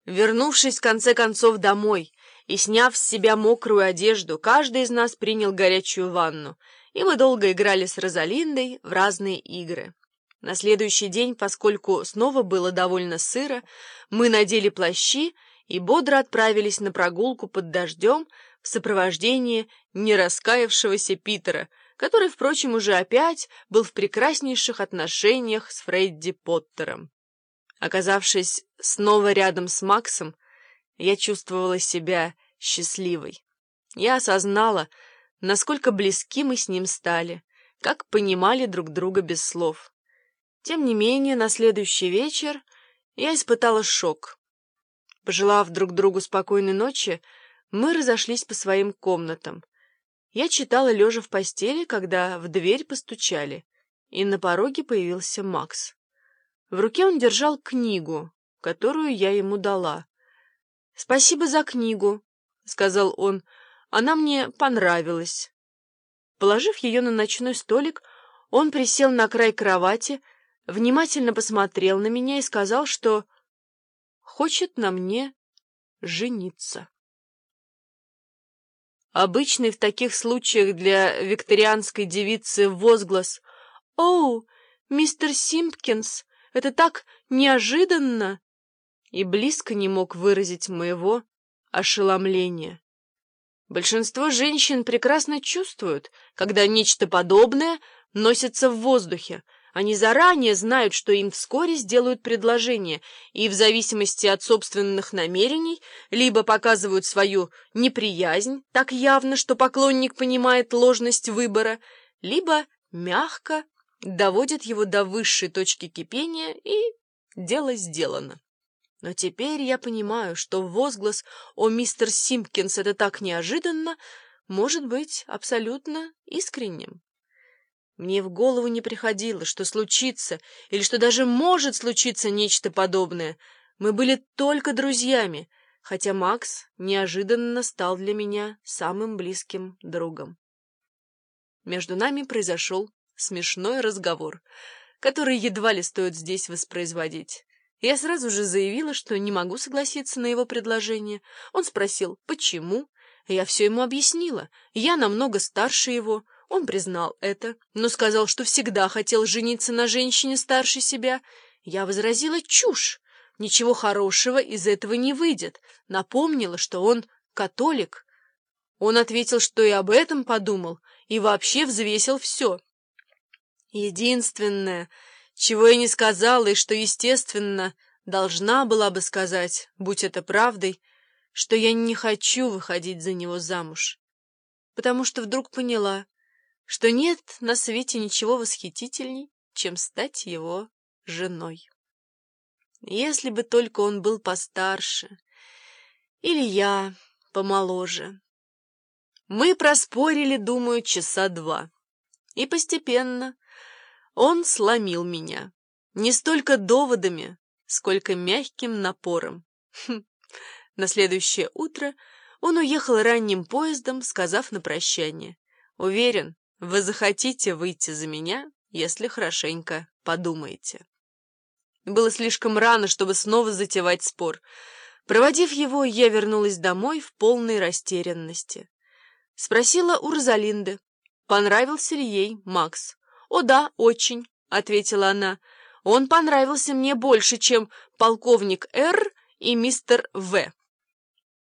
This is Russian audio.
Вернувшись, в конце концов, домой и сняв с себя мокрую одежду, каждый из нас принял горячую ванну, и мы долго играли с Розалиндой в разные игры. На следующий день, поскольку снова было довольно сыро, мы надели плащи и бодро отправились на прогулку под дождем в сопровождении нераскаявшегося Питера, который, впрочем, уже опять был в прекраснейших отношениях с Фредди Поттером. Оказавшись снова рядом с Максом, я чувствовала себя счастливой. Я осознала, насколько близки мы с ним стали, как понимали друг друга без слов. Тем не менее, на следующий вечер я испытала шок. Пожелав друг другу спокойной ночи, мы разошлись по своим комнатам. Я читала лежа в постели, когда в дверь постучали, и на пороге появился Макс. В руке он держал книгу, которую я ему дала. «Спасибо за книгу», — сказал он, — «она мне понравилась». Положив ее на ночной столик, он присел на край кровати, внимательно посмотрел на меня и сказал, что хочет на мне жениться. Обычный в таких случаях для викторианской девицы возглас «Оу, мистер Симпкинс, это так неожиданно!» и близко не мог выразить моего ошеломления. Большинство женщин прекрасно чувствуют, когда нечто подобное носится в воздухе. Они заранее знают, что им вскоре сделают предложение, и в зависимости от собственных намерений либо показывают свою неприязнь так явно, что поклонник понимает ложность выбора, либо мягко доводят его до высшей точки кипения, и дело сделано. Но теперь я понимаю, что возглас «О, мистер Симпкинс, это так неожиданно» может быть абсолютно искренним. Мне в голову не приходило, что случится, или что даже может случиться нечто подобное. Мы были только друзьями, хотя Макс неожиданно стал для меня самым близким другом. Между нами произошел смешной разговор, который едва ли стоит здесь воспроизводить. Я сразу же заявила, что не могу согласиться на его предложение. Он спросил, почему. Я все ему объяснила. Я намного старше его. Он признал это, но сказал, что всегда хотел жениться на женщине старше себя. Я возразила чушь. Ничего хорошего из этого не выйдет. Напомнила, что он католик. Он ответил, что и об этом подумал, и вообще взвесил все. Единственное, чего я не сказала, и что, естественно, должна была бы сказать, будь это правдой, что я не хочу выходить за него замуж. Потому что вдруг поняла, что нет на свете ничего восхитительней, чем стать его женой. Если бы только он был постарше, или я помоложе. Мы проспорили, думаю, часа 2, и постепенно он сломил меня, не столько доводами, сколько мягким напором. На следующее утро он уехал ранним поездом, сказав на прощание: «Уверен, вы захотите выйти за меня, если хорошенько подумаете». Было слишком рано, чтобы снова затевать спор. Проводив его, я вернулась домой в полной растерянности. Спросила у Розалинды, понравился ли ей Макс. «О да, очень», — ответила она. «Он понравился мне больше, чем полковник Р. и мистер В».